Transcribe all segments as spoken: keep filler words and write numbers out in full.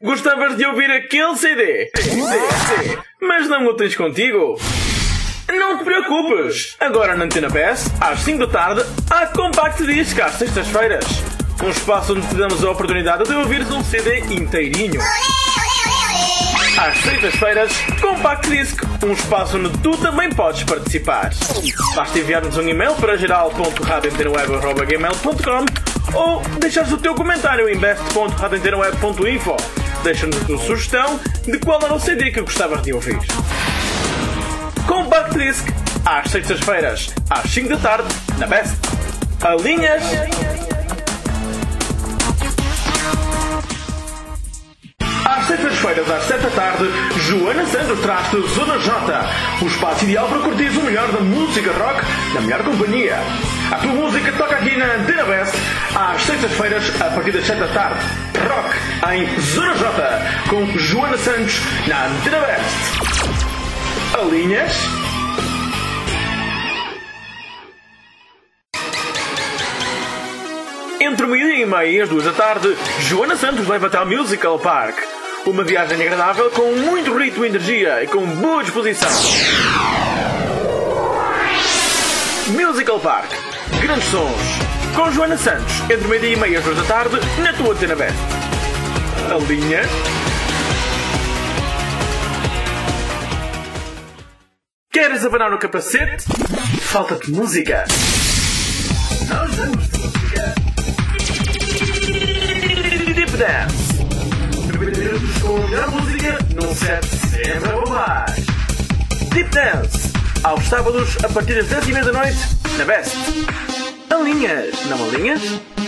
Gostavas de ouvir aquele C D? C D, mas não o tens contigo? Não te preocupes! Agora na Antena Best, às cinco da tarde, há Compact Disc às sextas-feiras. Um espaço onde te damos a oportunidade de ouvires um C D inteirinho. Às sextas-feiras, Compact Disc, um espaço onde tu também podes participar. Basta enviar-nos um e-mail para geral ponto radio antena web arroba gmail ponto com ou deixares o teu comentário em best ponto radio antena web ponto info. Deixa-nos a tua sugestão de qual era o C D que gostavas de ouvir. Compact Disc, às sextas-feiras, às cinco da tarde, na Best. Alinhas! Às sextas-feiras, às sete da tarde, Joana Santos traz-te Zona J, o espaço ideal para curtir o melhor da música rock na melhor companhia. A tua música toca aqui na Antena Best, às sextas-feiras, a partir das sete da tarde. Rock em Zona J, com Joana Santos na Antena Best. Alinhas? Entre o meio-dia e meia e as duas da tarde, Joana Santos leva-te ao Musical Park. Uma viagem agradável com muito ritmo e energia e com boa disposição. Musical Park. Grandes sons. Com Joana Santos, entre o meio-dia e meia e as duas da tarde, na tua Antena Best. Alinhas? Queres abanar o capacete? Falta-te música. Nós damos música. Deep Dance. Primeiro com a melhor música num set sempre a bombar. Deep Dance. Aos sábados, a partir das dez e meia da noite, na Best. Alinhas, não alinhas?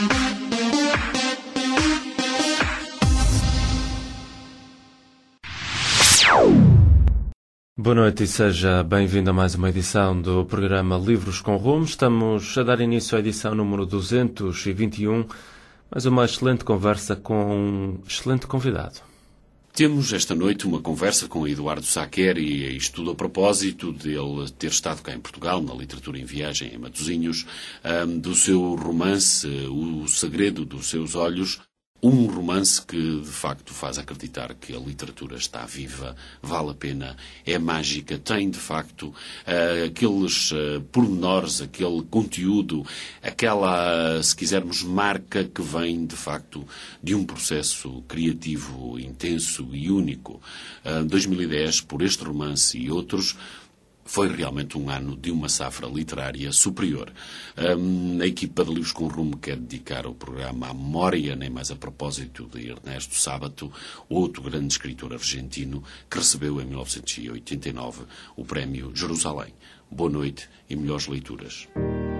Boa noite e seja bem-vindo a mais uma edição do programa Livros com Rumo. Estamos a dar início à edição número duzentos e vinte e um, mais uma excelente conversa com um excelente convidado. Temos esta noite uma conversa com Eduardo Saccheri, e isto tudo a propósito dele ter estado cá em Portugal, na literatura em viagem em Matosinhos, um, do seu romance O Segredo dos Seus Olhos. Um romance que, de facto, faz acreditar que a literatura está viva, vale a pena, é mágica, tem, de facto, uh, aqueles uh, pormenores, aquele conteúdo, aquela, se quisermos, marca que vem, de facto, de um processo criativo intenso e único. Uh, dois mil e dez, por este romance e outros, foi realmente um ano de uma safra literária superior. Um, a equipa de Livros com Rumo quer dedicar o programa à memória, nem mais a propósito de Ernesto Sábato, outro grande escritor argentino que recebeu em mil novecentos e oitenta e nove o prémio Jerusalém. Boa noite e melhores leituras.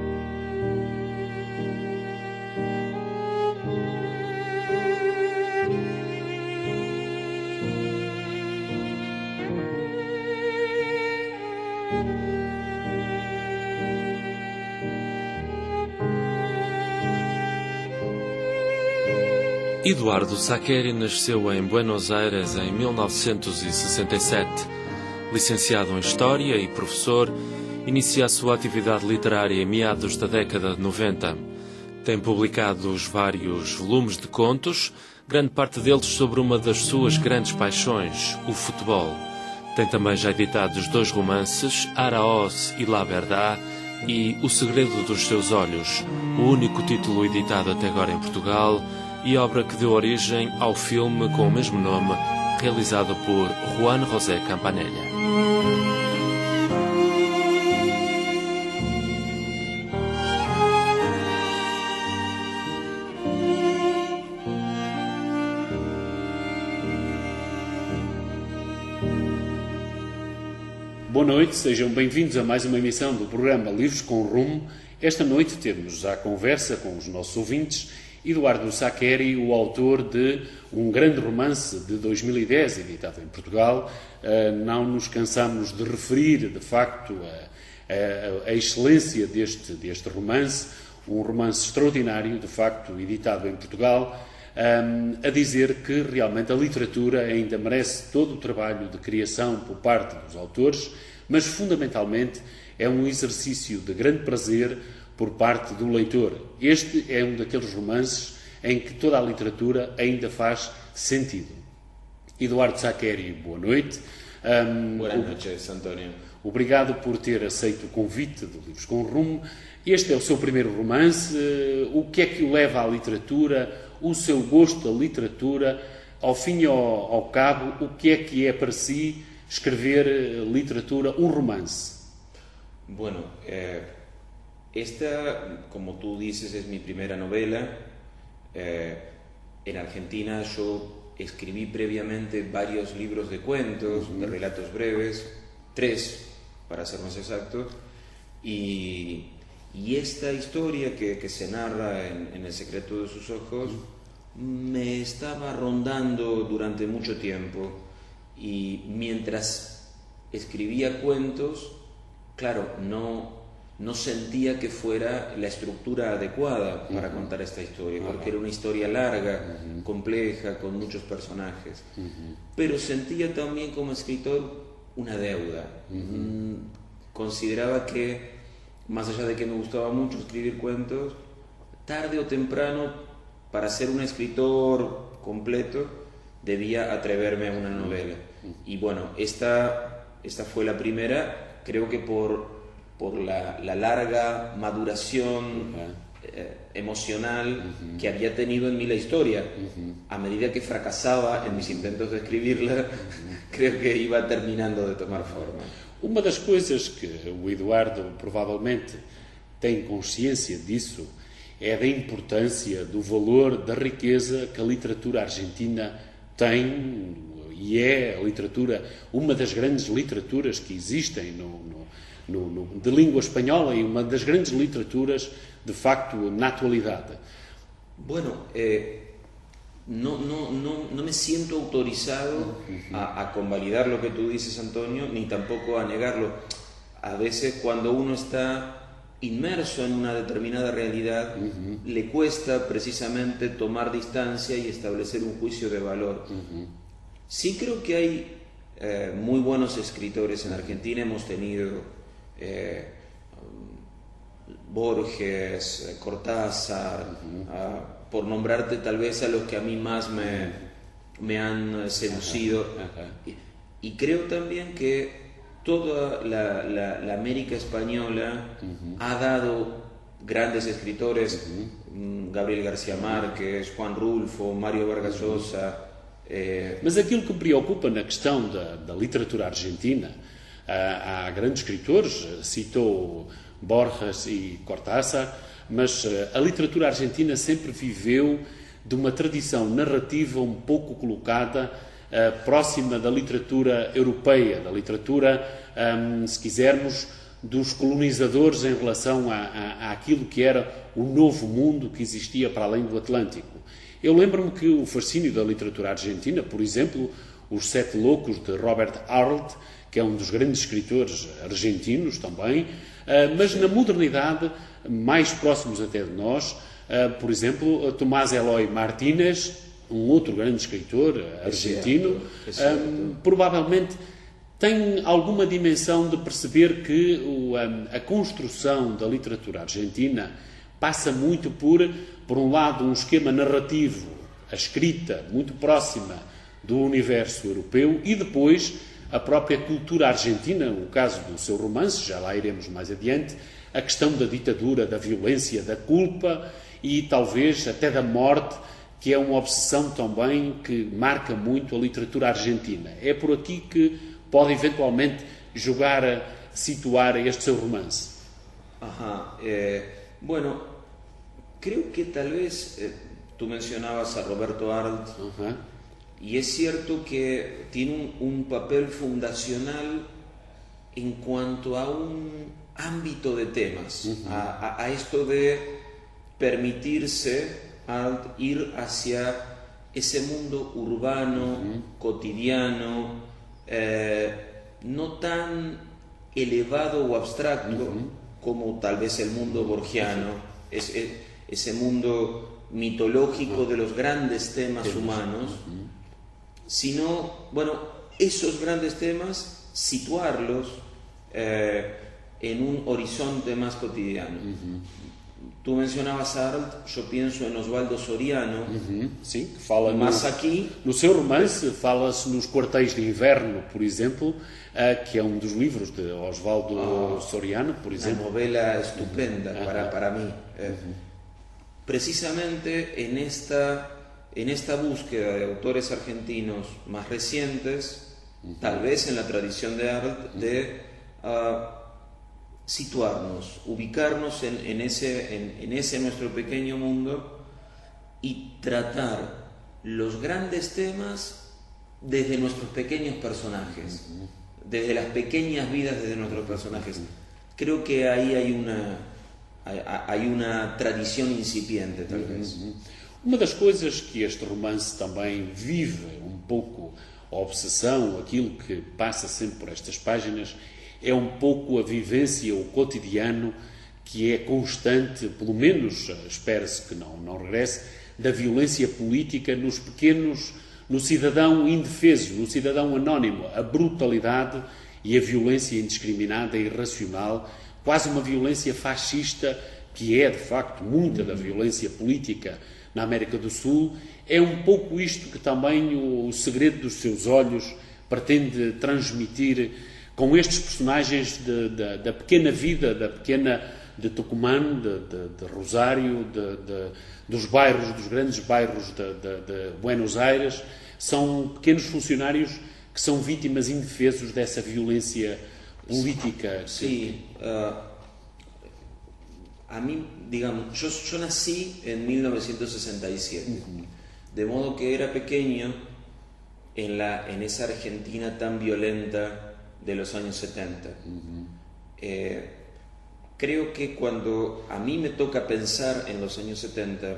Eduardo Saccheri nasceu em Buenos Aires em mil novecentos e sessenta e sete. Licenciado em História e professor, inicia a sua atividade literária em meados da década de noventa. Tem publicado vários volumes de contos, grande parte deles sobre uma das suas grandes paixões, o futebol. Tem também já editado os dois romances, Araós e La Verdad, e O Segredo dos Seus Olhos, o único título editado até agora em Portugal, e obra que deu origem ao filme com o mesmo nome, realizado por Juan José Campanella. Boa noite, sejam bem-vindos a mais uma emissão do programa Livros com Rumo. Esta noite temos à conversa com os nossos ouvintes Eduardo Saccheri, o autor de um grande romance de dois mil e dez, editado em Portugal. Não nos cansamos de referir, de facto, a, a, a excelência deste, deste romance, um romance extraordinário, de facto, editado em Portugal, a dizer que realmente a literatura ainda merece todo o trabalho de criação por parte dos autores, mas, fundamentalmente, é um exercício de grande prazer por parte do leitor. Este é um daqueles romances em que toda a literatura ainda faz sentido. Eduardo Saccheri, boa noite. Um, Boas noites, António. Obrigado por ter aceito o convite do Livros com Rumo. Este é o seu primeiro romance. O que é que o leva à literatura? O seu gosto da literatura? Ao fim e ao, ao cabo, o que é que é para si escrever literatura, um romance? Bueno, eh, esta, como tú dices, es mi primera novela. Eh, en Argentina yo escribí previamente varios libros de cuentos, uh-huh. de relatos breves, tres para ser más exactos, y, y esta historia que, que se narra en, en El secreto de sus ojos me estaba rondando durante mucho tiempo, y mientras escribía cuentos, claro, no, no sentía que fuera la estructura adecuada para uh-huh. contar esta historia, porque uh-huh. era una historia larga, uh-huh. compleja, con muchos personajes. Uh-huh. Pero sentía también como escritor una deuda. Uh-huh. Consideraba que, más allá de que me gustaba mucho escribir cuentos, tarde o temprano, para ser un escritor completo, debía atreverme a una novela. Uh-huh. Y bueno, esta, esta fue la primera, creo que por... por la, la larga maduración uh-huh. eh, emocional uh-huh. que había tenido en mí la historia. Uh-huh. A medida que fracasaba en mis intentos de escribirla, uh-huh. creo que iba terminando de tomar forma. Uma das coisas que o Eduardo provavelmente tem consciência disso é da importância, do valor, da riqueza que a literatura argentina tem, e é a literatura, uma das grandes literaturas que existem no, no No, no, de língua espanhola e uma das grandes literaturas, de facto, na atualidade. Bueno, eh, no, no, no, no me siento autorizado uh-huh. a, a convalidar lo que tú dices, Antonio, ni tampoco a negarlo. A veces cuando uno está inmerso en una determinada realidad, uh-huh. le cuesta precisamente tomar distancia y establecer un juicio de valor. Uh-huh. Sí creo que hay eh, muy buenos escritores en Argentina, hemos tenido Eh, Borges, eh, Cortázar, uh-huh. uh, por nombrarte tal vez a los que a mí más me, uh-huh. me han seducido. Uh-huh. Y, y creo también que toda la, la, la América española uh-huh. ha dado grandes escritores, uh-huh. Gabriel García Márquez, Juan Rulfo, Mário Vargas Llosa. Uh-huh. eh... Mas aquilo que me preocupa na questão da, da literatura argentina, há grandes escritores, citou Borges e Cortázar, mas a literatura argentina sempre viveu de uma tradição narrativa um pouco colocada uh, próxima da literatura europeia, da literatura, um, se quisermos, dos colonizadores em relação a, a, àquilo que era o novo mundo que existia para além do Atlântico. Eu lembro-me que o fascínio da literatura argentina, por exemplo, Os Sete Loucos, de Robert Arlt, que é um dos grandes escritores argentinos também, mas na modernidade, mais próximos até de nós, por exemplo, Tomás Eloy Martínez, um outro grande escritor argentino, é certo, é certo. provavelmente tem alguma dimensão de perceber que a construção da literatura argentina passa muito por, por um lado, um esquema narrativo, a escrita muito próxima do universo europeu, e depois a própria cultura argentina, o caso do seu romance, já lá iremos mais adiante, a questão da ditadura, da violência, da culpa e talvez até da morte, que é uma obsessão também que marca muito a literatura argentina. É por aqui que pode eventualmente jogar, a situar este seu romance. Ajá. Eh, bueno, creo que tal vez eh, tú mencionabas a Roberto Arlt. Ajá. Y es cierto que tiene un, un papel fundacional en cuanto a un ámbito de temas, uh-huh. a, a, a esto de permitirse a ir hacia ese mundo urbano, uh-huh. cotidiano, eh, no tan elevado o abstracto uh-huh. como tal vez el mundo borgiano, uh-huh. es, es, ese mundo mitológico uh-huh. de los grandes temas uh-huh. humanos, uh-huh. sino, bueno, esos grandes temas, situarlos eh, en un horizonte más cotidiano. Uh-huh. tú mencionabas a Arlt, yo pienso en Osvaldo Soriano. Uhum, sim, que fala Mas no, aqui, no seu romance, fala-se nos Quartéis de Inverno, por exemplo, uh, que é um dos livros de Osvaldo oh, Soriano, por una exemplo. novela estupenda Uhum. para, para mí. Eh, Uhum. Precisamente en esta, en esta búsqueda de autores argentinos más recientes, uhum. tal vez en la tradición de Arlt, de uh, situarnos, ubicarnos en, en, ese, en, en ese nuestro pequeño mundo y tratar los grandes temas desde nuestros pequeños personajes, uh-huh. desde las pequeñas vidas desde nuestros personajes. Creo que ahí hay una, hay, hay una tradición incipiente, tal uh-huh. vez. Uma das coisas que este romance também vive um pouco a obsessão, aquilo que passa sempre por estas páginas, é um pouco a vivência, o cotidiano, que é constante, pelo menos espera-se que não, não regresse, da violência política nos pequenos, no cidadão indefeso, no cidadão anónimo, a brutalidade e a violência indiscriminada e irracional, quase uma violência fascista, que é, de facto, muita da violência política na América do Sul. É um pouco isto que também o, o Segredo dos Seus Olhos pretende transmitir com estes personagens de, de, da pequena vida, da pequena de Tucumã, de, de, de Rosário, de, de, dos bairros, dos grandes bairros de, de, de Buenos Aires. São pequenos funcionários que são vítimas indefesos dessa violência política. Sí, uh, a mí, digamos, yo, yo nací en mil novecientos sesenta y siete, uh-huh. de modo que era pequeño en, la, en esa Argentina tan violenta de los años setenta. Uh-huh. Eh, creo que cuando a mí me toca pensar en los años setenta,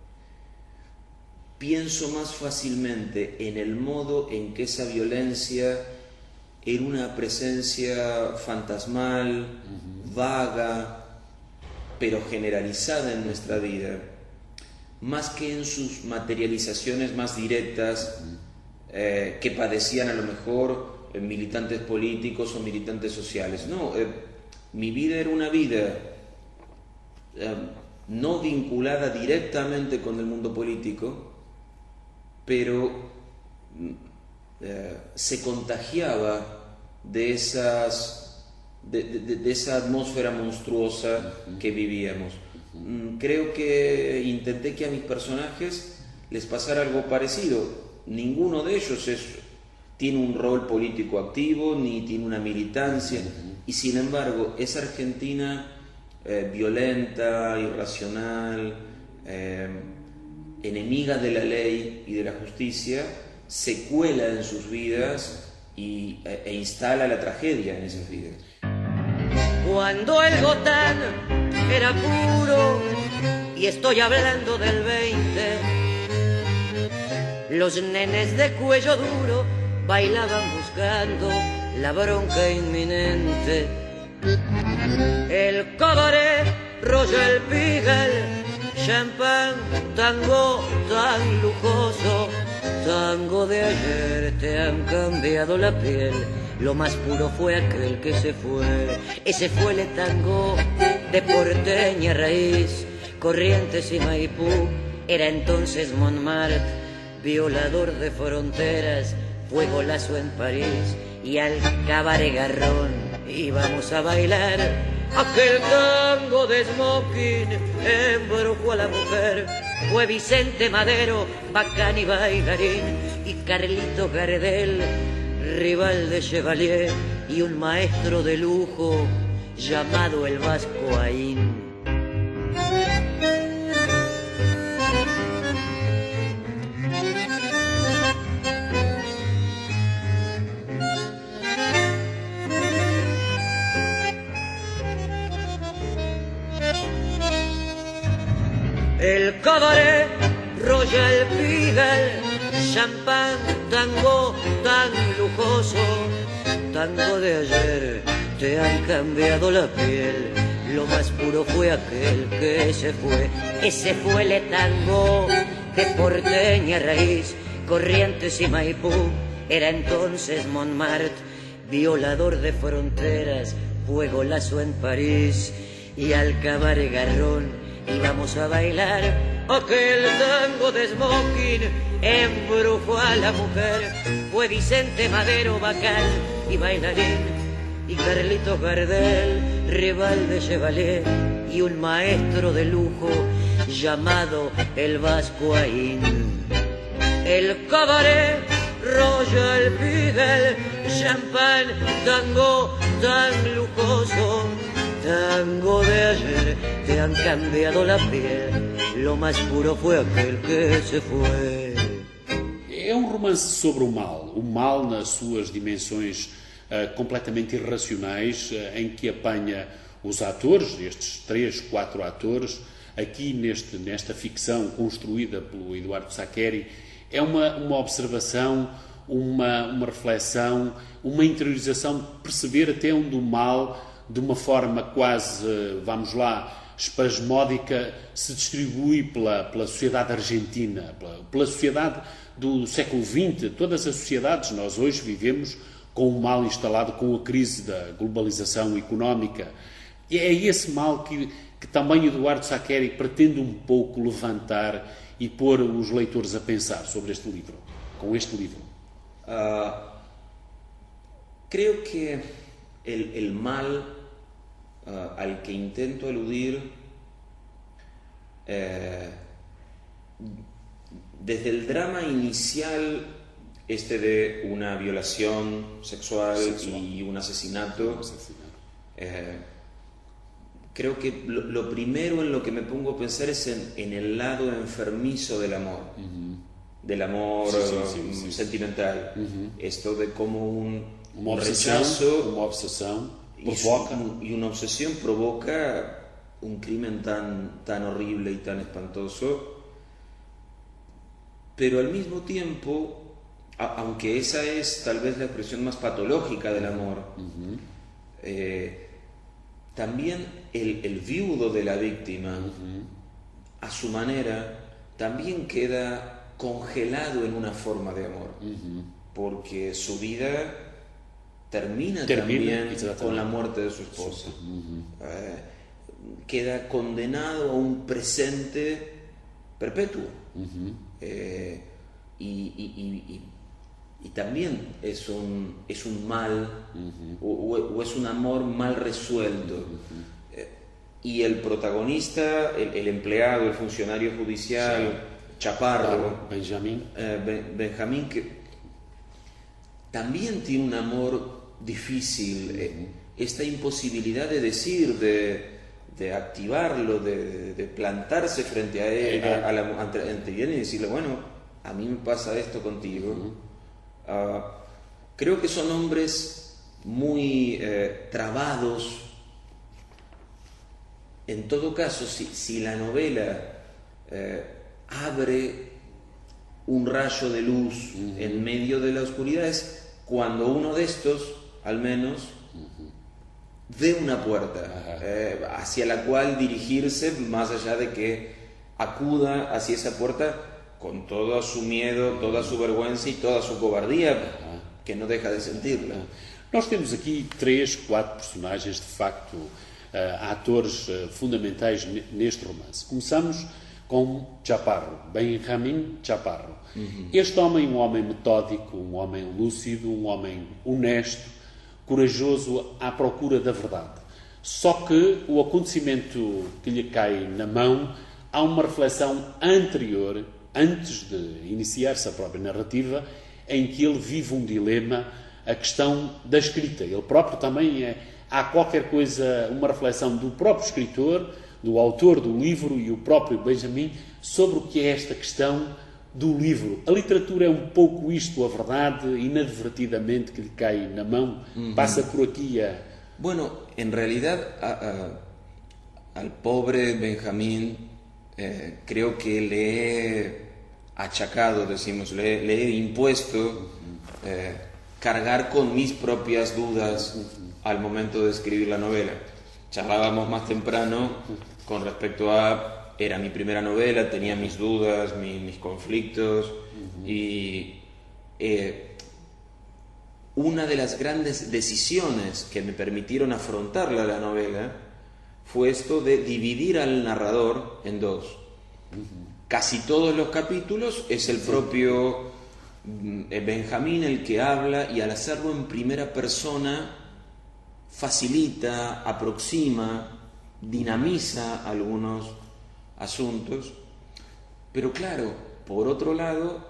pienso más fácilmente en el modo en que esa violencia era una presencia fantasmal, uh-huh. vaga, pero generalizada en nuestra vida, más que en sus materializaciones más directas, uh-huh. eh, que padecían a lo mejor militantes políticos o militantes sociales. No, eh, mi vida era una vida eh, no vinculada directamente con el mundo político, pero eh, se contagiaba de esas de, de, de esa atmósfera monstruosa uh-huh. que vivíamos. Uh-huh. Creo que intenté que a mis personajes les pasara algo parecido. Ninguno de ellos es tiene un rol político activo, ni tiene una militancia, uh-huh. y sin embargo, esa Argentina eh, violenta, irracional, eh, enemiga de la ley y de la justicia, se cuela en sus vidas y, e, e instala la tragedia en esas vidas. Cuando el Gotán era puro, y estoy hablando del veinte, los nenes de cuello duro bailaban buscando la bronca inminente. El cabaret, Royal Pigal, champán, tango tan lujoso, tango de ayer te han cambiado la piel. Lo más puro fue aquel que se fue, ese fue el tango de porteña raíz, Corrientes y Maipú, era entonces Montmartre, violador de fronteras, fuego lazo en París, y al cabaret Garrón íbamos a bailar aquel tango de smoking, embrujó a la mujer, fue Vicente Madero, bacán y bailarín, y Carlito Gardel, rival de Chevalier, y un maestro de lujo llamado el Vasco Aín. El cabaret, Royal Pigal, champán, tango tan lujoso, tango de ayer te han cambiado la piel. Lo más puro fue aquel que se fue, ese fue el tango de porteña raíz, Corrientes y Maipú, era entonces Montmartre, violador de fronteras, fuego lazo en París, y al cabaret Garrón y vamos a bailar aquel tango de smoking. Embrujó a la mujer, fue Vicente Madero Bacal y bailarín, y Carlitos Gardel, rival de Chevalier, y un maestro de lujo llamado el Vasco Aín. El cabaret, Royal Pigel, champán, tango tan lujoso, tango de ayer, te han cambiado la piel, lo más puro fue aquel que se fue. É um romance sobre o mal, o mal nas suas dimensões uh, completamente irracionais, uh, em que apanha os atores, estes três, quatro atores, aqui neste, nesta ficção construída pelo Eduardo Saccheri. É uma, uma observação, uma, uma reflexão, uma interiorização de perceber até onde o mal, de uma forma quase, vamos lá, espasmódica, se distribui pela, pela sociedade argentina, pela, pela sociedade do século vinte. Todas as sociedades, nós hoje vivemos com o mal instalado, com a crise da globalização económica. E é esse mal que, que também Eduardo Saccheri pretende um pouco levantar e pôr os leitores a pensar sobre este livro, com este livro. Uh, creo que el, el mal uh, al que intento aludir, eh, desde el drama inicial, este de una violación sexual, sexual. y un asesinato, un asesinato. Eh, creo que lo, lo primero en lo que me pongo a pensar es en, en el lado enfermizo del amor, uh-huh. del amor sí, sí, sí, sí, sentimental. Uh-huh. Esto de cómo un, una rechazo una obsesión provoca. Y, y una obsesión provoca un crimen tan, tan horrible y tan espantoso, pero al mismo tiempo, a, aunque esa es tal vez la expresión más patológica del amor, uh-huh. eh, también el, el viudo de la víctima, uh-huh. a su manera, también queda congelado en una forma de amor, uh-huh. porque su vida termina, termina también con la muerte de su esposa. Uh-huh. Eh, queda condenado a un presente perpetuo. Uh-huh. eh, y, y, y, y también es un, es un mal, uh-huh. o, o es un amor mal resuelto. Uh-huh. eh, y el protagonista, el, el empleado, el funcionario judicial, sí. Chaparro, Benjamín, eh, ben, Benjamín, que también tiene un amor difícil, uh-huh. eh, esta imposibilidad de decir, de, de activarlo, de, de plantarse frente a él, uh-huh. a, a la, ante, ante él y decirle, bueno, a mí me pasa esto contigo. Uh-huh. Uh, creo que son hombres muy eh, trabados. En todo caso, si, si la novela eh, abre un rayo de luz uh-huh. en medio de la oscuridad, es cuando uno de estos, al menos, uh-huh. ve una puerta uh-huh. eh, hacia la cual dirigirse, más allá de que acuda hacia esa puerta con todo su miedo, toda su vergüenza y toda su cobardía, uh-huh. que no deja de sentirla. Uh-huh. Nós temos aqui três, quatro personagens, de facto, uh, atores uh, fundamentais neste romance. Começamos com Chaparro, Benjamín Chaparro. Uhum. Este homem, um homem metódico, um homem lúcido, um homem honesto, corajoso, à procura da verdade. Só que o acontecimento que lhe cai na mão, há uma reflexão anterior, antes de iniciar-se a própria narrativa, em que ele vive um dilema, a questão da escrita. Ele próprio também é... Há qualquer coisa, uma reflexão do próprio escritor, do autor do livro e o próprio Benjamín, sobre o que é esta questão do livro. A literatura é um pouco isto, a verdade, inadvertidamente, que lhe cai na mão, uh-huh. passa por aqui a... Bueno, en realidad, a, a, al pobre Benjamín, eh, creo que le he achacado, decimos, le, le he impuesto uh-huh. eh, cargar con mis propias dudas uh-huh. al momento de escribir la novela. Charlábamos más temprano con respecto a... Era mi primera novela, tenía mis dudas, mi, mis conflictos, uh-huh. y eh, una de las grandes decisiones que me permitieron afrontarla la novela fue esto de dividir al narrador en dos. Uh-huh. Casi todos los capítulos es el propio Benjamín el que habla, y al hacerlo en primera persona facilita, aproxima, dinamiza algunos asuntos. Pero claro, por otro lado,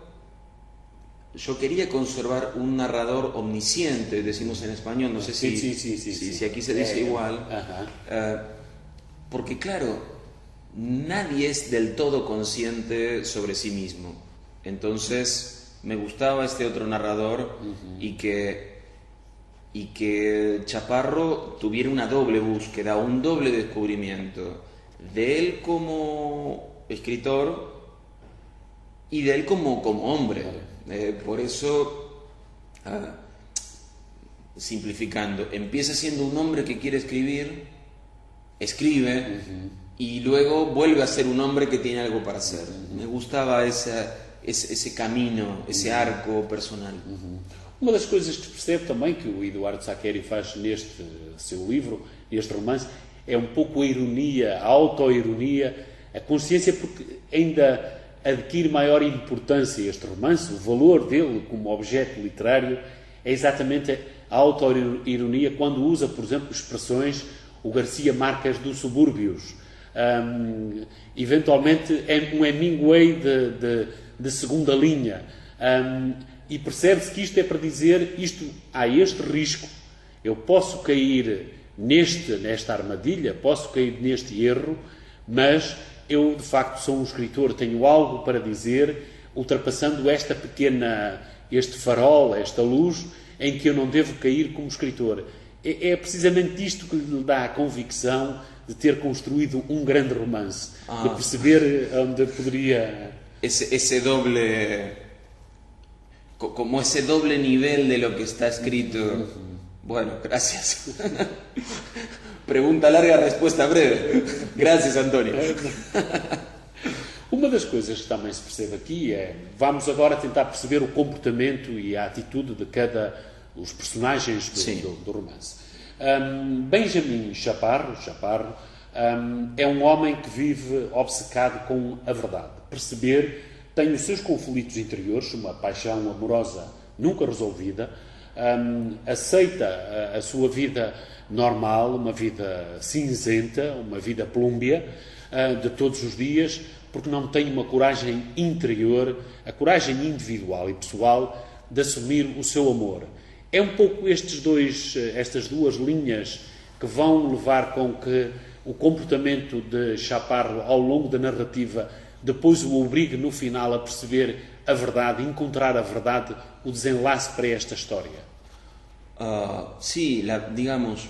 yo quería conservar un narrador omnisciente, decimos en español, no sé si, sí, sí, sí, si, sí. si aquí se dice eh, igual, uh, porque claro, nadie es del todo consciente sobre sí mismo. Entonces me gustaba este otro narrador, uh-huh. y que y que Chaparro tuviera una doble búsqueda, un doble descubrimiento de él como escritor y de él como, como hombre. Eh, por eso, ah, simplificando, empieza siendo un hombre que quiere escribir, escribe, uh-huh. y luego vuelve a ser un hombre que tiene algo para hacer. Uh-huh. Me gustaba esa, esse, esse caminho, esse uh-huh. arco personal. Uh-huh. Uma das coisas que se percebe também que o Eduardo Saccheri faz neste seu livro, neste romance, é um pouco a ironia, a auto-ironia, a consciência, porque ainda adquire maior importância este romance, o valor dele como objeto literário, é exatamente a auto-ironia quando usa, por exemplo, expressões, o Garcia Marques dos subúrbios. Um, eventualmente é um Hemingway de, de, de segunda linha. Um, e percebe-se que isto é para dizer, isto, há este risco, eu posso cair neste, nesta armadilha, posso cair neste erro, mas eu, de facto, sou um escritor, tenho algo para dizer, ultrapassando esta pequena, este farol, esta luz, em que eu não devo cair como escritor. É, é precisamente isto que lhe dá a convicção de ter construído um grande romance, ah. de perceber onde poderia... Esse, esse doble... Como ese doble nivel de lo que está escrito... Uh-huh. Bueno, gracias. Pergunta larga, resposta breve. Gracias, António. Uma das coisas que também se percebe aqui é, vamos agora tentar perceber o comportamento e a atitude de cada os personagens do, do, do romance. Um, Benjamin Chaparro, Chaparro um, é um homem que vive obcecado com a verdade. Perceber, tem os seus conflitos interiores, uma paixão amorosa nunca resolvida, um, aceita a, a sua vida normal, uma vida cinzenta, uma vida plúmbia, uh, de todos os dias, porque não tem uma coragem interior, a coragem individual e pessoal de assumir o seu amor. É um pouco estes dois, estas duas linhas que vão levar com que o comportamento de Chaparro ao longo da narrativa depois o obrigue no final a perceber a verdade, encontrar a verdade, o desenlace para esta história. Uh, sí, la, digamos,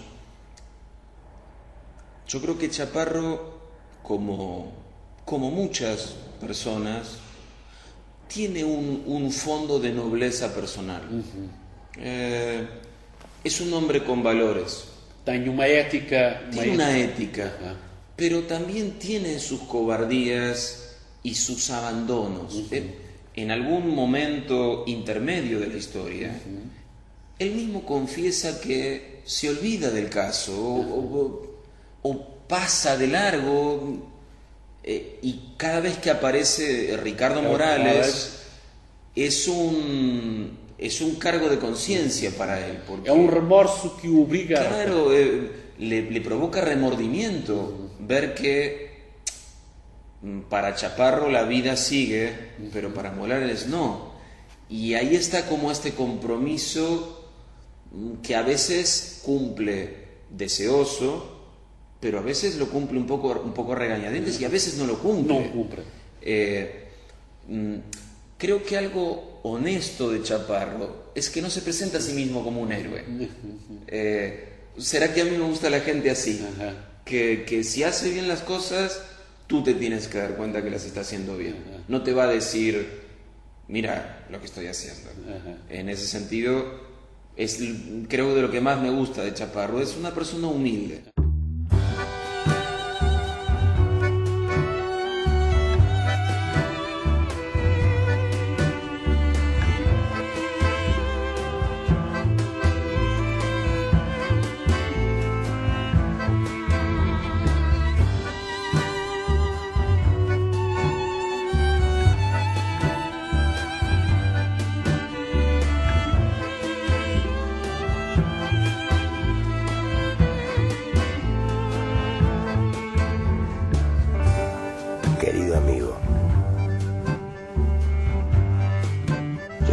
yo creo que Chaparro, como, como muchas personas, tiene un, un fondo de nobleza personal. Uh-huh. Eh, es un hombre con valores. Tiene una ética. Tiene una ética, uh-huh. pero también tiene sus cobardías y sus abandonos. Uh-huh. Eh, en algún momento intermedio de la historia, uh-huh. él mismo confiesa que se olvida del caso, uh-huh. o, o, o pasa de largo, eh, y cada vez que aparece Ricardo Morales, es un, es un cargo de conciencia para él. Porque, es un remorso que obliga. Claro, eh, le, le provoca remordimiento uh-huh. ver que para Chaparro la vida sigue, pero para Morales no. Y ahí está como este compromiso que a veces cumple deseoso, pero a veces lo cumple un poco, un poco regañadientes y a veces no lo cumple. No cumple. Eh, creo que algo honesto de Chaparro es que no se presenta a sí mismo como un héroe. Eh, ¿Será que a mí me gusta la gente así? Que, que si hace bien las cosas, tú te tienes que dar cuenta que las está haciendo bien. No te va a decir, mira lo que estoy haciendo. En ese sentido, es, creo de lo que más me gusta de Chaparro, es una persona humilde.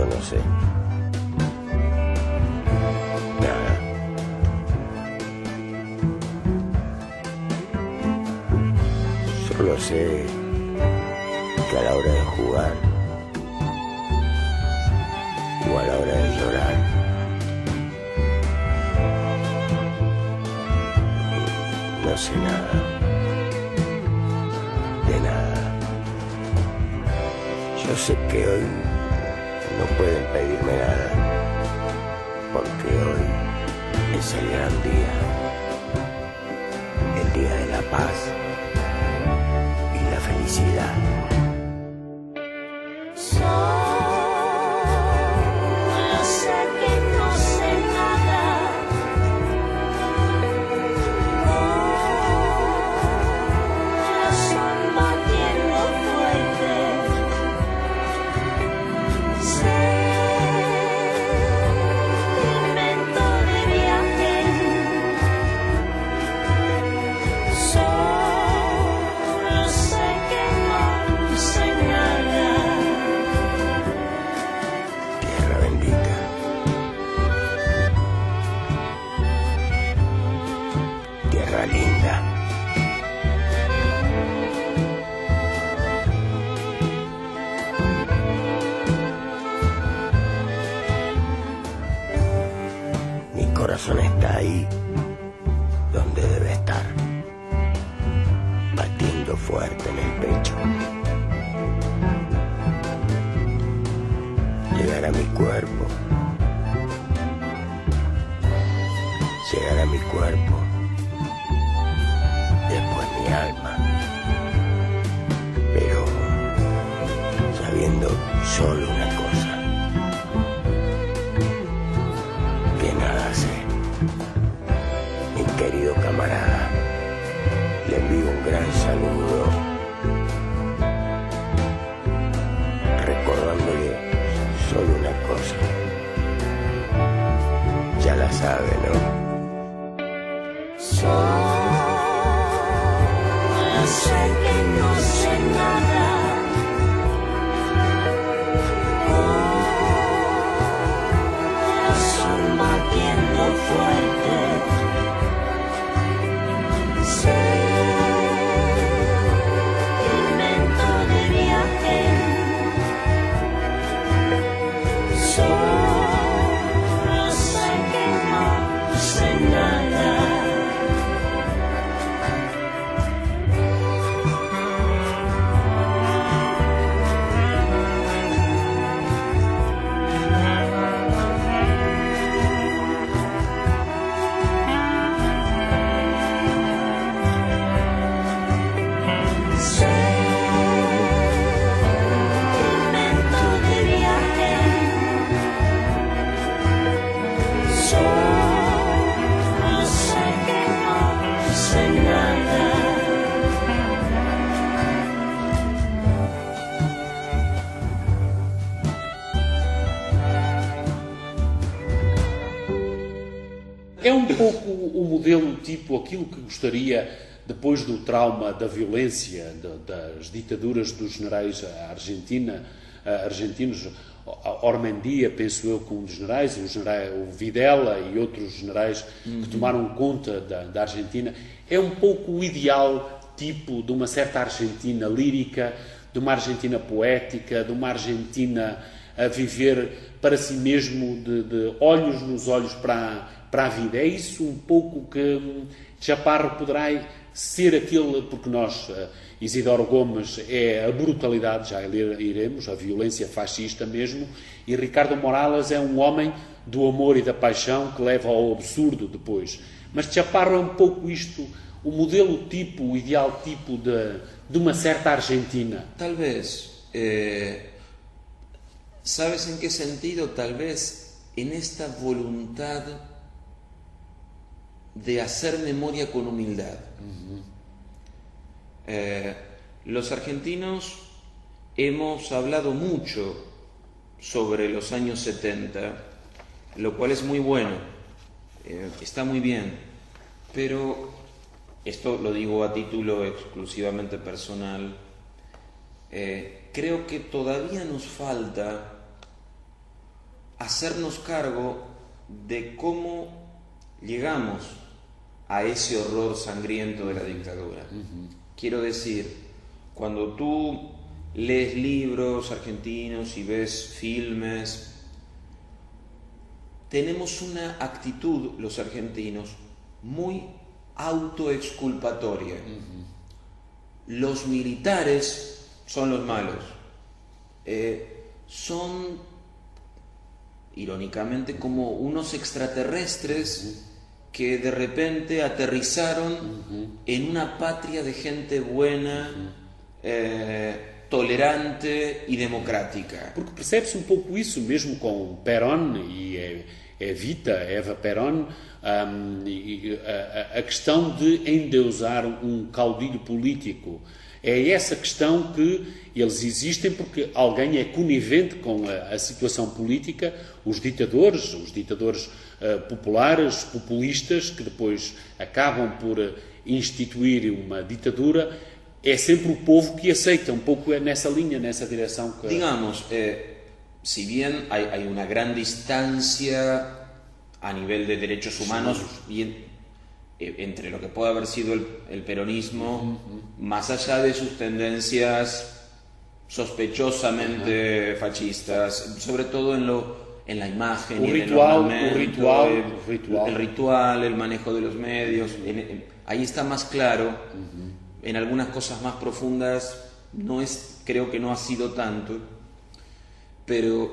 no sé. Nada. Solo sé que a la hora de jugar o a la hora de llorar, no sé nada. De nada. Yo sé que hoy no pueden pedirme nada, porque hoy es el gran día, el día de la paz y la felicidad. Está ahí donde debe estar, batiendo fuerte en el pecho. Llegar a mi cuerpo, llegar a mi cuerpo, después mi alma, pero sabiendo solo una cosa, que nada sé. Querido camarada, le envío un gran saludo, recordándole solo una cosa. Ya la sabe, ¿no? Solo sé que no sé nada. Corazón batiendo fuerte. É um pouco o modelo tipo, aquilo que gostaria, depois do trauma da violência, de, das ditaduras dos generais argentina, argentinos, Ormendia, penso eu, com um dos generais, o, general, o Videla e outros generais uhum. que tomaram conta da, da Argentina. É um pouco o ideal tipo de uma certa Argentina lírica, de uma Argentina poética, de uma Argentina a viver para si mesmo, de, de olhos nos olhos para, para a vida. É isso um pouco que Chaparro poderá ser aquele, porque nós, Isidoro Gomes é a brutalidade, já iremos, a violência fascista mesmo, e Ricardo Morales é um homem do amor e da paixão que leva ao absurdo depois. Mas Chaparro é um pouco isto, o modelo tipo, o ideal tipo de, de uma certa Argentina. Talvez, eh, ¿sabes en qué sentido? Tal vez en esta voluntad de hacer memoria con humildad. Uh-huh. eh, los argentinos hemos hablado mucho sobre los años setenta, lo cual es muy bueno, eh, está muy bien, pero esto lo digo a título exclusivamente personal, eh, creo que todavía nos falta hacernos cargo de cómo llegamos a ese horror sangriento de la dictadura. Uh-huh. Quiero decir, cuando tú lees libros argentinos y ves filmes, tenemos una actitud, los argentinos, muy autoexculpatoria. Uh-huh. Los militares son los malos. Eh, son, irónicamente, como unos extraterrestres uh-huh. que de repente aterrizaron uh-huh. en una patria de gente buena, uh-huh. eh, tolerante e democrática. Porque percebe-se um pouco isso, mesmo com Perón e Evita, Eva Perón, um, e a, a questão de endeusar um caudilho político. É essa questão que eles existem porque alguém é conivente com a, a situação política, os ditadores, os ditadores uh, populares, populistas, que depois acabam por uh, instituir uma ditadura. É sempre o povo que aceita, um pouco nessa linha, nessa direção que... Digamos, eh, si bien hay, hay una gran distancia a nivel de derechos humanos y en, eh, entre lo que puede haber sido el, el peronismo, uh-huh. más allá de sus tendencias sospechosamente uh-huh. fascistas, sobre todo en, lo, en la imagen, el y ritual, en el, el, ritual, el, el ritual, el ritual, el manejo de los medios, uh-huh. en, en, ahí está más claro. Uh-huh. En algunas cosas más profundas no es, creo que no ha sido tanto, pero,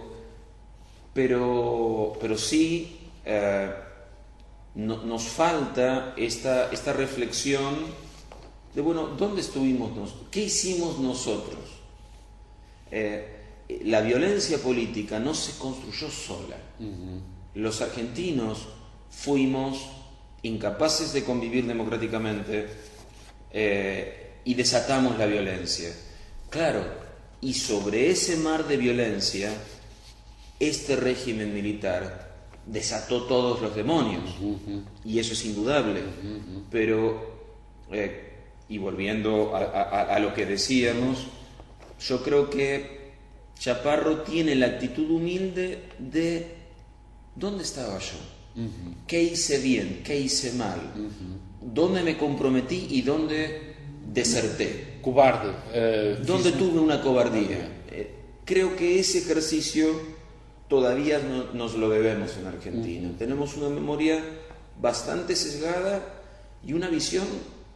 pero, pero sí eh, no, nos falta esta, esta reflexión de, bueno, ¿dónde estuvimos nosotros? ¿Qué hicimos nosotros? Eh, la violencia política no se construyó sola. Uh-huh. Los argentinos fuimos incapaces de convivir democráticamente. Eh, y desatamos la violencia. Claro, y sobre ese mar de violencia, este régimen militar desató todos los demonios, uh-huh. y eso es indudable. Uh-huh. Pero, eh, y volviendo a, a, a lo que decíamos, yo creo que Chaparro tiene la actitud humilde de ¿dónde estaba yo? Uh-huh. ¿Qué hice bien? ¿Qué hice mal? Uh-huh. ¿Dónde me comprometí y dónde deserté? Cobarde. Uh, ¿Dónde fiz... tuve una cobardía? Eh, creo que ese ejercicio todavía no, nos lo debemos en Argentina. Uh-huh. Tenemos una memoria bastante sesgada y una visión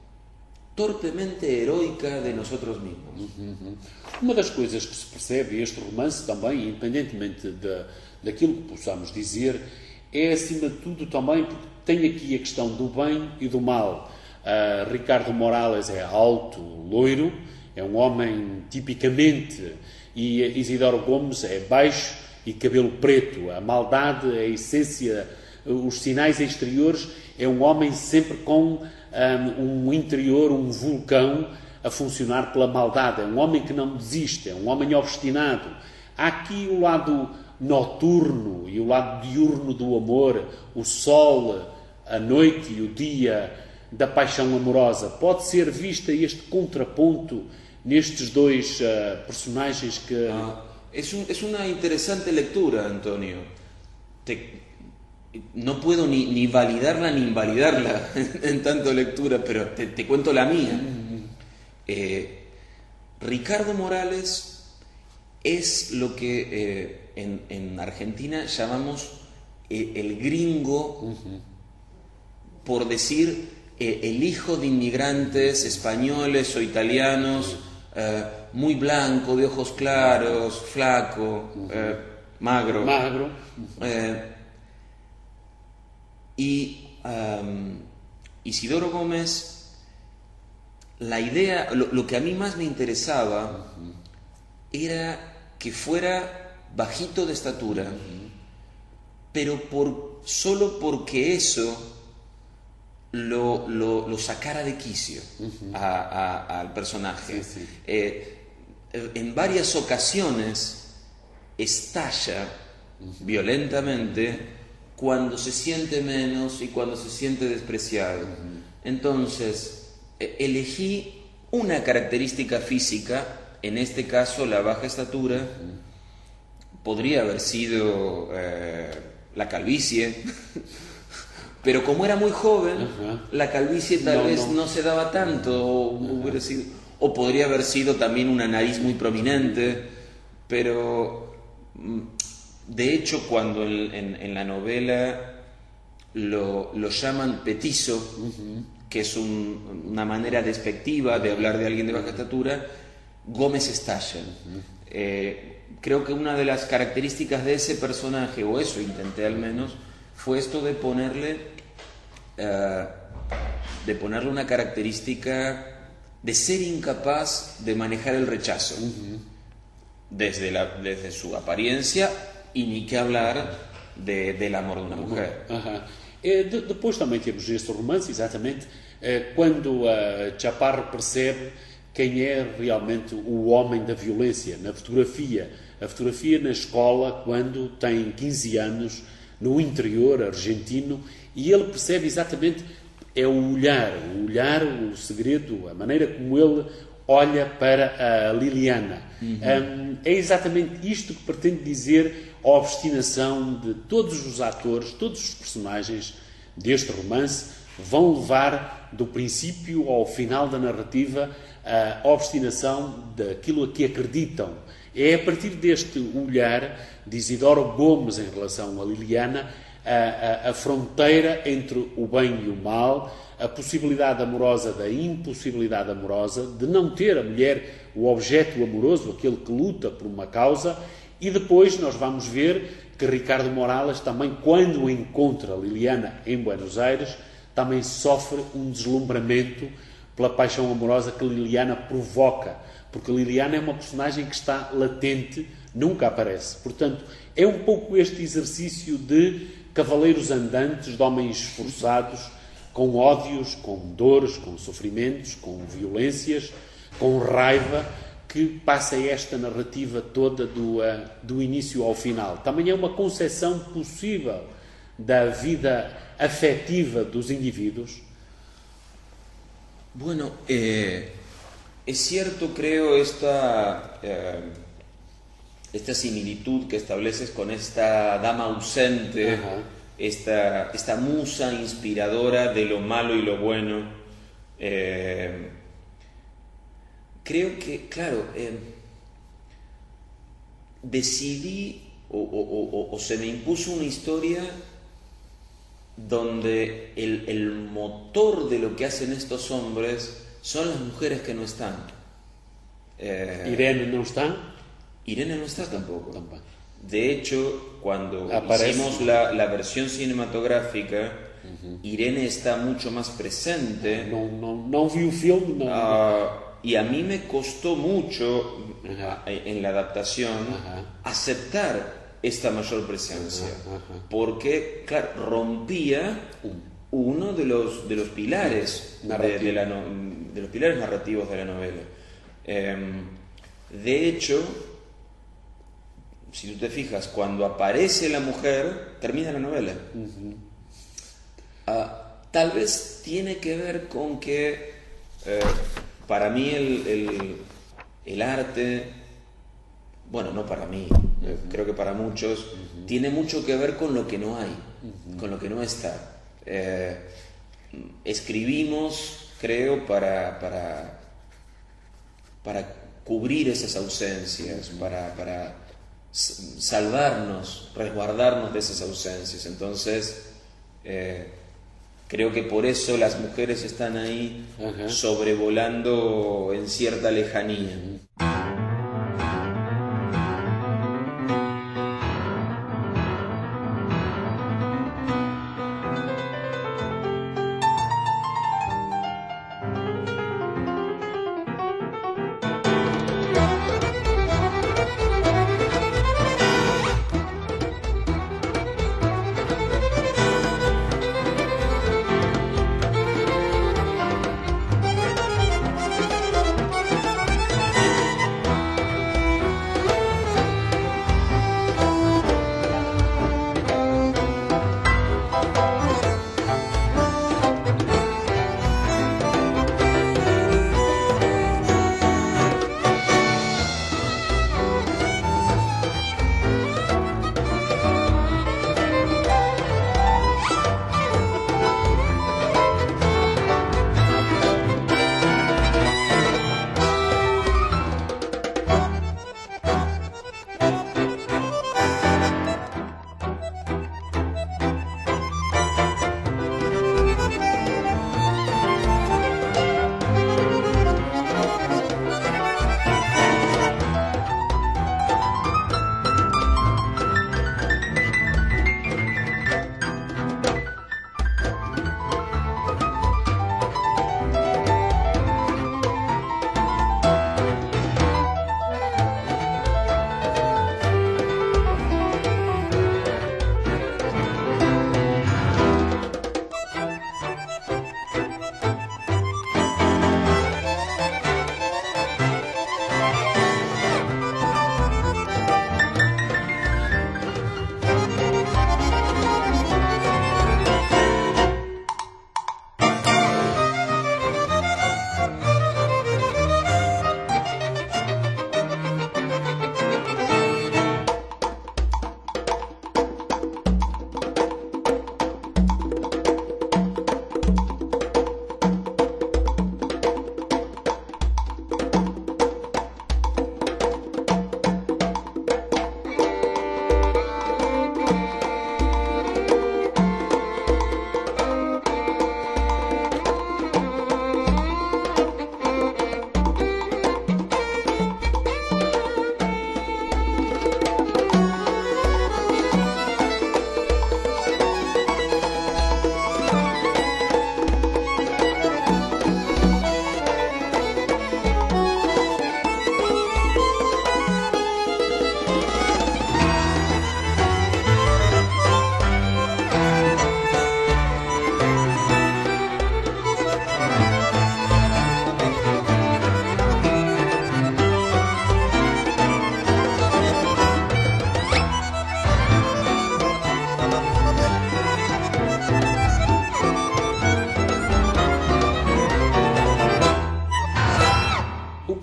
torpemente heroica de nosotros mismos. Uh-huh. Uma das coisas que se percebe, e este romance também, independentemente de, daquilo que possamos dizer, é acima de tudo também porque tem aqui a questão do bem e do mal. Uh, Ricardo Morales é alto, loiro, é um homem tipicamente, e Isidoro Gomes é baixo e cabelo preto. A maldade, a essência, os sinais exteriores, é um homem sempre com um, um interior, um vulcão a funcionar pela maldade. É um homem que não desiste, é um homem obstinado. Há aqui o lado noturno e o lado diurno do amor, o sol, a noite e o dia da paixão amorosa. Pode ser vista este contraponto nestes dois uh, personagens que... Ah, es, un, es una interesante lectura, Antonio. Te, no puedo ni, ni validarla ni invalidarla en tanto lectura, pero te, te cuento la mía. Eh, Ricardo Morales es lo que eh, en, en Argentina llamamos eh, el gringo, uh-huh. por decir eh, el hijo de inmigrantes españoles o italianos, eh, muy blanco, de ojos claros, flaco, uh-huh. eh, magro. Magro. Uh-huh. Eh, y um, Isidoro Gómez, la idea, lo, lo que a mí más me interesaba uh-huh. era que fuera bajito de estatura, uh-huh. pero por, solo porque eso lo, lo, lo sacara de quicio uh-huh. a, a, al personaje. Sí, sí. Eh, en varias ocasiones estalla uh-huh. violentamente cuando se siente menos y cuando se siente despreciado. Uh-huh. Entonces, eh, elegí una característica física, en este caso la baja estatura, uh-huh. podría haber sido eh, la calvicie, pero como era muy joven, uh-huh. la calvicie tal no, vez no. no se daba tanto, o, uh-huh. hubiera sido, o podría haber sido también una nariz muy prominente, pero de hecho cuando en, en, en la novela lo, lo llaman petizo, uh-huh. que es un, una manera despectiva de hablar de alguien de baja estatura, Gómez estalla. Uh-huh. Eh, creo que una de las características de ese personaje, o eso intenté al menos, fue esto de ponerle uh, de ponerle una característica de ser incapaz de manejar el rechazo, uh-huh. desde, la, desde su apariencia, y ni que hablar de, del amor de uma mulher. Uh-huh. E de, depois também temos este romance, exatamente, uh, quando uh, Chaparro percebe quem é realmente o homem da violência, na fotografia. A fotografia na escola, quando tem quinze anos, no interior argentino, e ele percebe exatamente, é o olhar, o olhar, o segredo, a maneira como ele olha para a Liliana. Uhum. Um, é exatamente isto que pretende dizer a obstinação de todos os atores, todos os personagens deste romance, vão levar do princípio ao final da narrativa a obstinação daquilo a que acreditam. É a partir deste olhar de Isidoro Gomes em relação a Liliana, a, a, a fronteira entre o bem e o mal, a possibilidade amorosa da impossibilidade amorosa, de não ter a mulher o objeto amoroso, aquele que luta por uma causa, e depois nós vamos ver que Ricardo Morales também, quando encontra Liliana em Buenos Aires, também sofre um deslumbramento pela paixão amorosa que Liliana provoca, porque Liliana é uma personagem que está latente, nunca aparece. Portanto, é um pouco este exercício de cavaleiros andantes, de homens esforçados, com ódios, com dores, com sofrimentos, com violências, com raiva, que passa esta narrativa toda do, uh, do início ao final. Também é uma concepção possível da vida afetiva dos indivíduos. Bueno, eh, es cierto, creo, esta, eh, esta similitud que estableces con esta dama ausente, uh-huh. esta, esta musa inspiradora de lo malo y lo bueno. Eh, creo que, claro, eh, decidí o, o, o, o se me impuso una historia donde el, el motor de lo que hacen estos hombres son las mujeres que no están. Eh, ¿Irene no está? Irene no está, está tampoco. tampoco. De hecho, cuando Aparece. hicimos la, la versión cinematográfica, uh-huh. Irene está mucho más presente. No, no, no vi el film. No. Uh, y a mí me costó mucho uh-huh. en la adaptación uh-huh. aceptar esta mayor presencia, uh-huh, uh-huh. porque, claro, rompía uno de los, de los pilares de, de, la no, de los pilares narrativos de la novela. Eh, de hecho, si tú te fijas, cuando aparece la mujer, termina la novela. Uh-huh. Uh, tal vez tiene que ver con que, eh, para mí, el, el, el arte... Bueno, no para mí, uh-huh. creo que para muchos, uh-huh. tiene mucho que ver con lo que no hay, uh-huh. con lo que no está. Eh, escribimos, creo, para, para, para cubrir esas ausencias, uh-huh. para, para salvarnos, resguardarnos de esas ausencias. Entonces, eh, creo que por eso las mujeres están ahí uh-huh. sobrevolando en cierta lejanía. Uh-huh.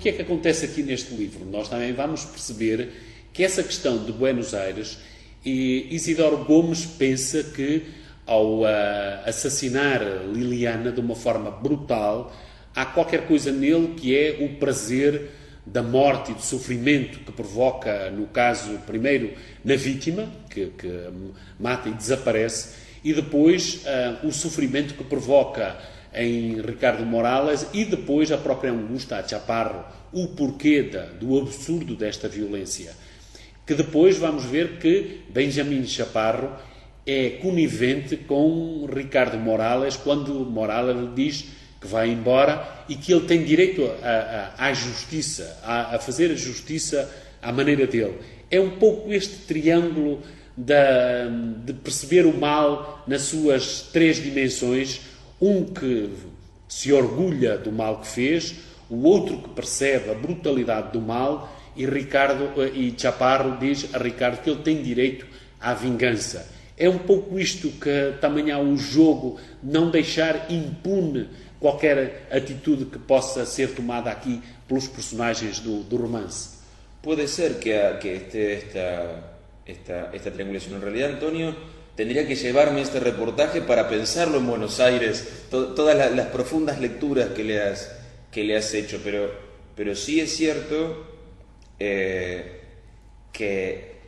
que é que acontece aqui neste livro? Nós também vamos perceber que essa questão de Buenos Aires, Isidoro Gomes pensa que, ao uh, assassinar Liliana de uma forma brutal, há qualquer coisa nele que é o prazer da morte e do sofrimento que provoca, no caso, primeiro, na vítima, que, que mata e desaparece, e depois uh, o sofrimento que provoca em Ricardo Morales e depois a própria angústia a Chaparro, o porquê da, do absurdo desta violência. Que depois vamos ver que Benjamin Chaparro é conivente com Ricardo Morales quando Morales lhe diz que vai embora e que ele tem direito a, a, à justiça, a, a fazer a justiça à maneira dele. É um pouco este triângulo da, de perceber o mal nas suas três dimensões, um que se orgulha do mal que fez, o outro que percebe a brutalidade do mal, e Ricardo e Chaparro diz a Ricardo que ele tem direito à vingança. É um pouco isto que também há um jogo, não deixar impune qualquer atitude que possa ser tomada aqui pelos personagens do, do romance. Puede ser que, que esté esta, esta, esta triangulación. En realidad, Antonio, tendría que llevarme este reportaje para pensarlo en Buenos Aires, to, todas las, las profundas lecturas que le has, que le has hecho, pero, pero sí es cierto eh, que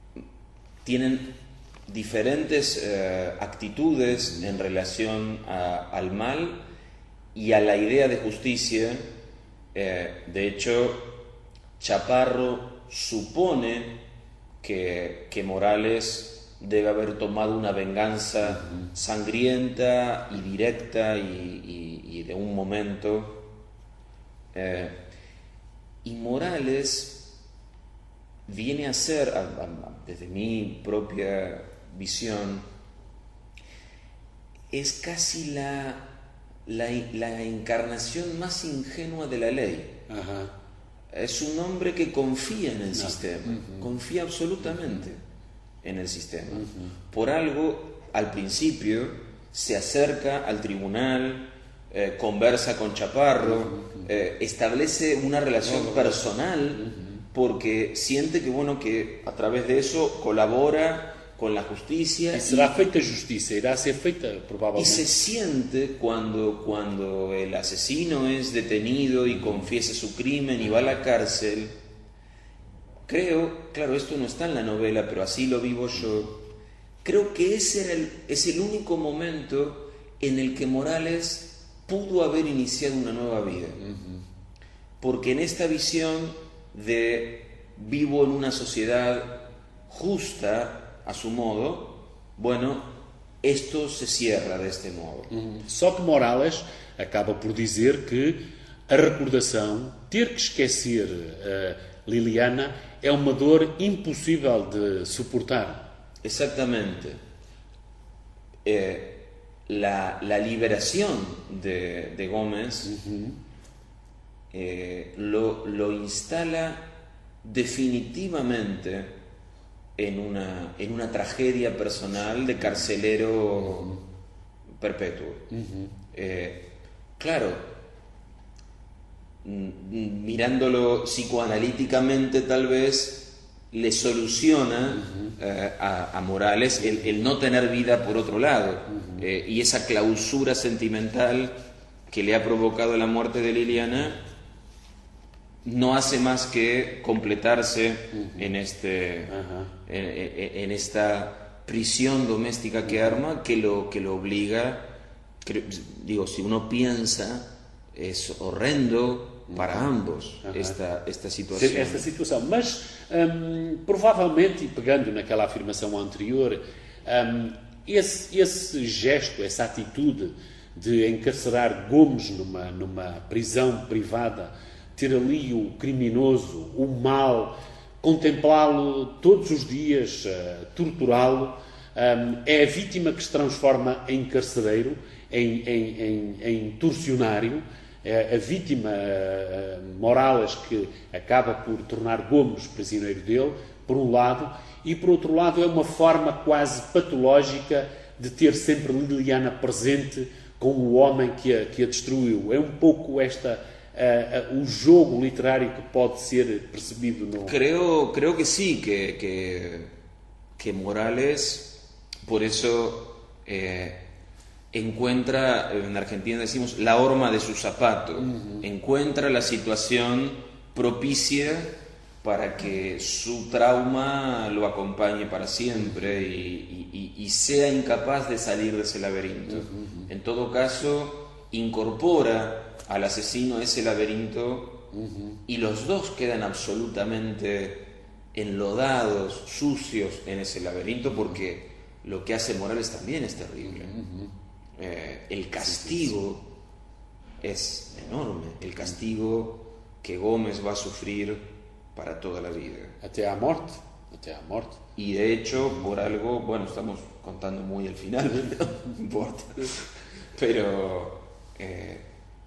tienen diferentes eh, actitudes en relación a, al mal y a la idea de justicia. Eh, de hecho, Chaparro supone que, que Morales debe haber tomado una venganza uh-huh. sangrienta y directa y, y, y de un momento. Eh, y Morales viene a ser, a, a, desde mi propia visión, es casi la, la, la encarnación más ingenua de la ley. Uh-huh. Es un hombre que confía en el no. sistema, uh-huh. confía absolutamente uh-huh. en el sistema. Uh-huh. Por algo, al principio, se acerca al tribunal, eh, conversa con Chaparro, uh-huh. eh, establece una relación uh-huh. personal, uh-huh. porque siente que, bueno, que a través de eso colabora con la justicia. Y será y, feita justicia, irá a ser feita probablemente. Y se siente cuando, cuando el asesino es detenido y confiesa su crimen y va a la cárcel. Creo, claro, esto no está en la novela, pero así lo vivo yo. Creo que ese era el, es el único momento en el que Morales pudo haber iniciado una nueva vida. Uh-huh. Porque en esta visión de vivo en una sociedad justa a su modo, bueno, esto se cierra de este modo. Uhum. Só que Morales acaba por dizer que a recordação, ter que esquecer uh, Liliana, é uma dor impossível de suportar. Exactamente. Eh, la, la liberación de, de Gómez uhum. eh, lo, lo instala definitivamente en una, en una tragedia personal de carcelero uh-huh. perpetuo. Uh-huh. Eh, claro, mirándolo psicoanalíticamente tal vez le soluciona uh-huh. eh, a, a Morales el, el no tener vida por otro lado uh-huh. eh, y esa clausura sentimental que le ha provocado la muerte de Liliana no hace más que completarse uh-huh. en, este, uh-huh. en, en, en esta prisión doméstica que arma, que lo, que lo obliga, que, digo, si uno piensa, es horrendo uh-huh. para ambos uh-huh. esta, esta situação. Esta situação, mas hum, provavelmente, e pegando naquela afirmação anterior, hum, esse, esse gesto, essa atitude de encarcerar Gomes numa, numa prisão privada, ter ali o criminoso, o mal, contemplá-lo todos os dias, uh, torturá-lo, um, é a vítima que se transforma em carcereiro, em, em, em, em torcionário, é a vítima uh, Morales que acaba por tornar Gomes prisioneiro dele, por um lado, e por outro lado é uma forma quase patológica de ter sempre Liliana presente com o homem que a, que a destruiu. É um pouco esta uh, uh, o jogo literário que pode ser percebido no... Creo, creo que sí, que, que, que Morales, por eso eh, encuentra, en Argentina decimos, la horma de su zapato, uh-huh. encuentra la situación propicia para que su trauma lo acompañe para siempre y, y, y sea incapaz de salir de ese laberinto. Uh-huh. En todo caso, incorpora al asesino a ese laberinto uh-huh. y los dos quedan absolutamente enlodados, sucios en ese laberinto, porque lo que hace Morales también es terrible. Uh-huh. Eh, el castigo sí, sí, sí. es enorme, el castigo que Gómez va a sufrir para toda la vida. Até a morte. Até a morte. Y de hecho, por algo, bueno, estamos contando muy el final, no importa. Pero eh,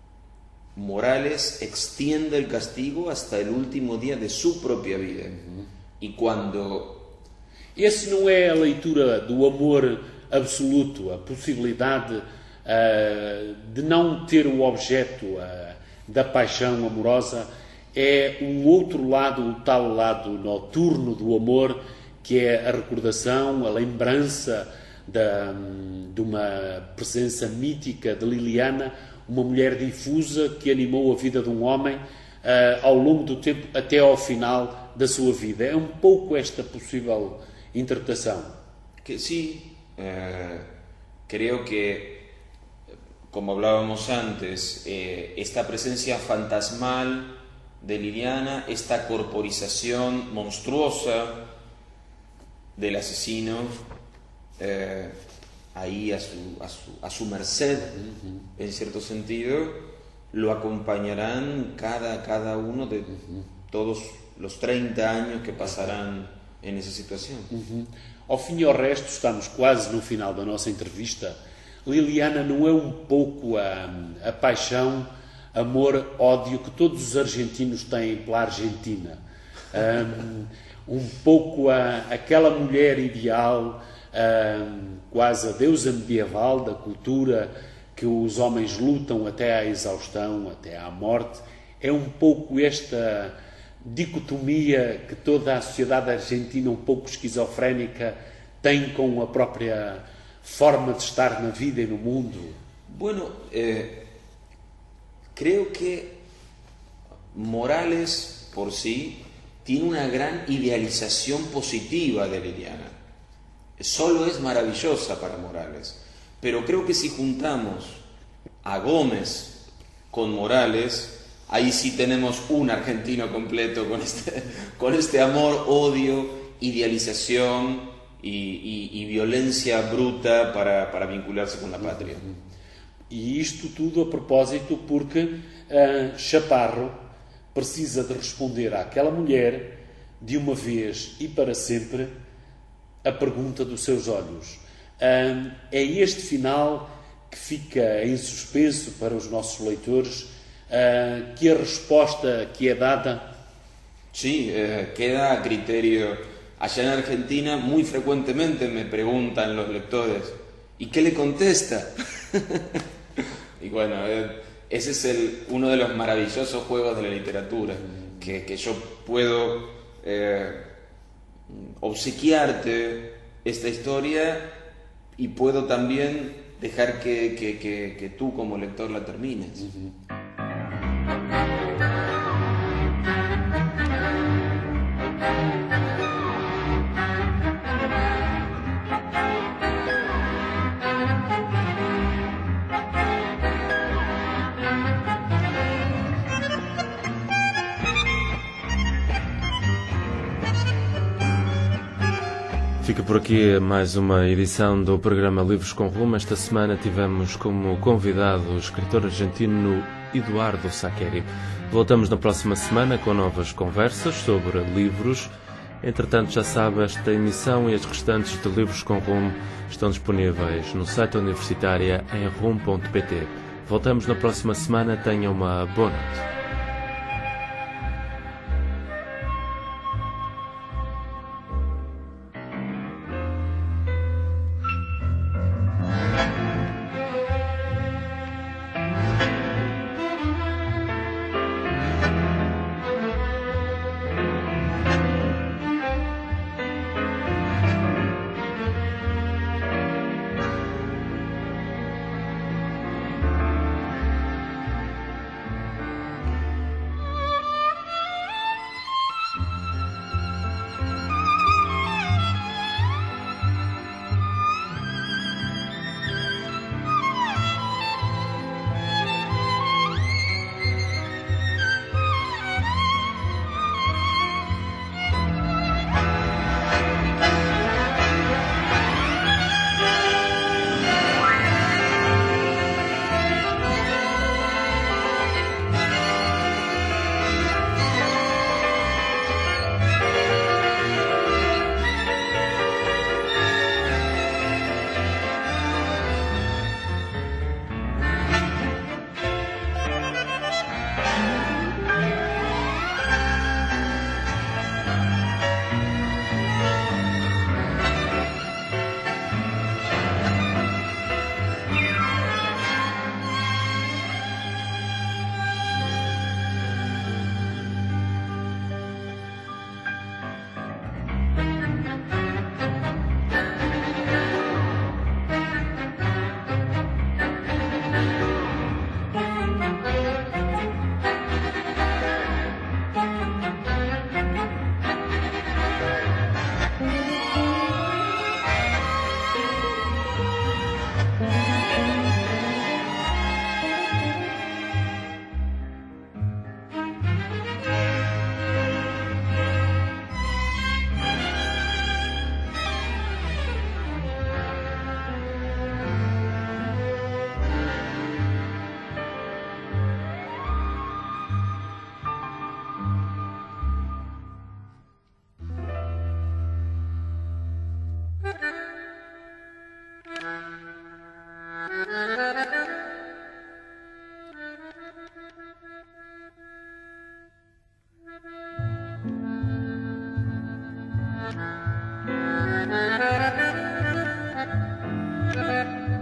Morales extiende el castigo hasta el último día de su propia vida. Uh-huh. E quando... Esse não é a leitura do amor absoluto, a possibilidade uh, de não ter o objeto uh, da paixão amorosa. É um outro lado, o tal lado noturno do amor, que é a recordação, a lembrança da, de uma presença mítica de Liliana, uma mulher difusa que animou a vida de um homem uh, ao longo do tempo até ao final da sua vida. É um pouco esta possível interpretação. Que sí, eh, creo que, como hablábamos antes, eh, esta presencia fantasmal de Liliana, esta corporización monstruosa del asesino, eh, ahí a su, a su, a su merced, uh-huh. en cierto sentido, lo acompañarán cada, cada uno de uh-huh. todos los treinta años que pasarán en esa situación. Uh-huh. Ao fim e ao resto, estamos quase no final da nossa entrevista. Liliana não é um pouco a, a paixão, amor, ódio que todos os argentinos têm pela Argentina. Um, um pouco a, aquela mulher ideal, um, quase a deusa medieval da cultura, que os homens lutam até à exaustão, até à morte. É um pouco esta dicotomia que toda a sociedade argentina, um pouco esquizofrénica, tem com a própria forma de estar na vida e no mundo. Bueno, eh... creo que Morales por sí tiene una gran idealización positiva de Liliana. Solo es maravillosa para Morales. Pero creo que si juntamos a Gómez con Morales, ahí sí tenemos un argentino completo con este, con este amor, odio, idealización y, y, y violencia bruta para, para vincularse con la patria. E isto tudo a propósito porque uh, Chaparro precisa de responder àquela mulher, de uma vez e para sempre, a pergunta dos seus olhos. Uh, é este final que fica em suspenso para os nossos leitores, uh, que a resposta que é dada... Sí, eh, queda a criterio. Allá en Argentina muy frecuentemente me preguntan los lectores, ¿y qué le contesta? Y bueno, ese es el, uno de los maravillosos juegos de la literatura, que, que yo puedo eh, obsequiarte esta historia y puedo también dejar que, que, que, que tú como lector la termines. Uh-huh. Fica por aqui mais uma edição do programa Livros com Rumo. Esta semana tivemos como convidado o escritor argentino Eduardo Saccheri. Voltamos na próxima semana com novas conversas sobre livros. Entretanto, já sabe, esta emissão e as restantes de Livros com Rumo estão disponíveis no site universitária em rumo ponto pt. Voltamos na próxima semana. Tenha uma boa noite. Música